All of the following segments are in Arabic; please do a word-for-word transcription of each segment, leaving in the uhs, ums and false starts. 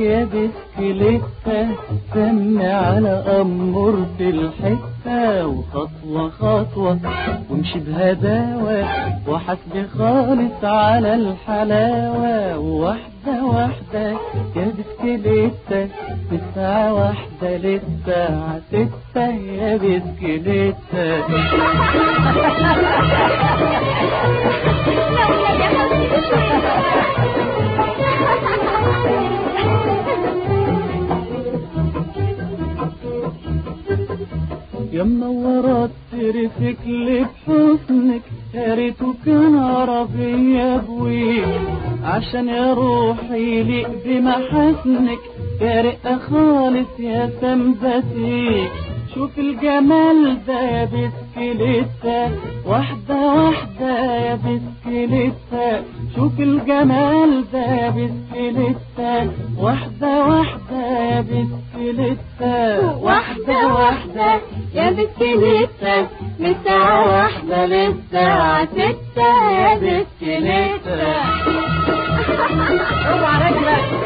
يا بسكليتة، سمي على أمور بالحتة، وخطوة خطوة وامشي بهداوة، وحسبي خالص على الحلاوة، واحدة واحدة يا بسكليتة، الساعة واحدة للساعة ستة يا بسكليتة. يا منورة ترفكلي بحسنك، يا ريته كان عربية بويك، عشان يا روحي يليق بمحاسنك، يا رقة خالص يا سمبتيك. شوف الجمال ده يا بسكليتة، واحدة واحدة يا بسكليتة، شوف الجمال ده يا بسكليتة، واحدة واحدة يا بسكليتة، واحدة واحدة يا بسكليتة، من الساعة واحدة للساعة ستة يا بسكليتة. اوعى رجلك.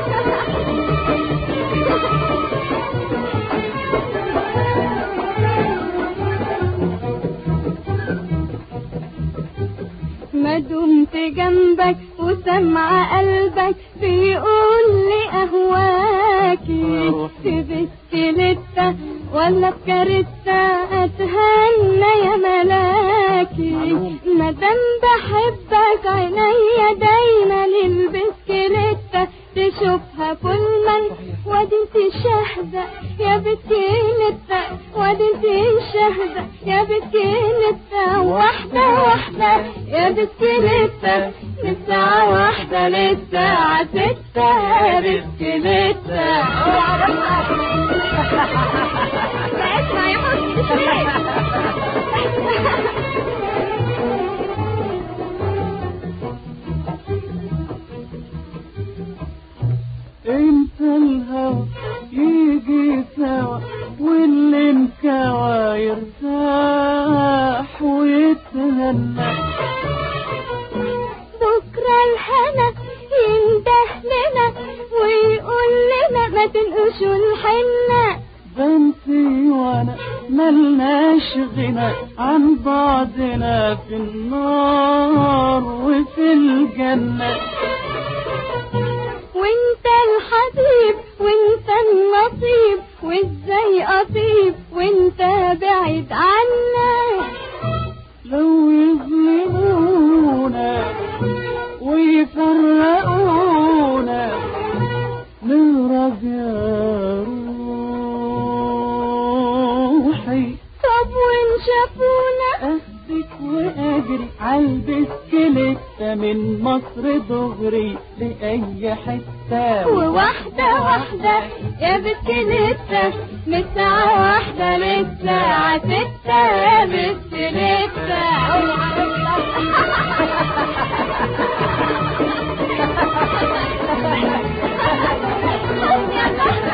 ما دمت جنبك وسمع قلبك بيقول لي اهواكي، في بسكليتة ولا بكاريتا اتهنى يا ملاكي. مادام بحبك عينيا دايما للبسكليتة تشوفها كل من، وادي انت شاهدة يا بسكليتة، وادي انت شاهدة يا بسكليتة. واحدة واحدة يا بسكليتة، من الساعة واحدة للساعة ستة يا بسكليتة. اسمع يا حسني. انت الهوى يجي سوا، واللي انكوى يرتاح ويتهنى، بكرة الهنا ينده لنا ويقول لنا ما تنقشوا الحنة. بنتي وانا ملناش غنى عن بعضنا، في النار وفي الجنة. وانت الحبيب وانت النصيب، وازاي اطيب وانت بعيد عنا. لو يظلمونا ويفرقونا نهرب يا روحي. طب وان شافونا اخدك واجري عالبسكليتة، من مصر دغري لأي حتة. وواحدة واحدة يا بسكليتة، من الساعة واحدة للساعة ستة يا بسكليتة.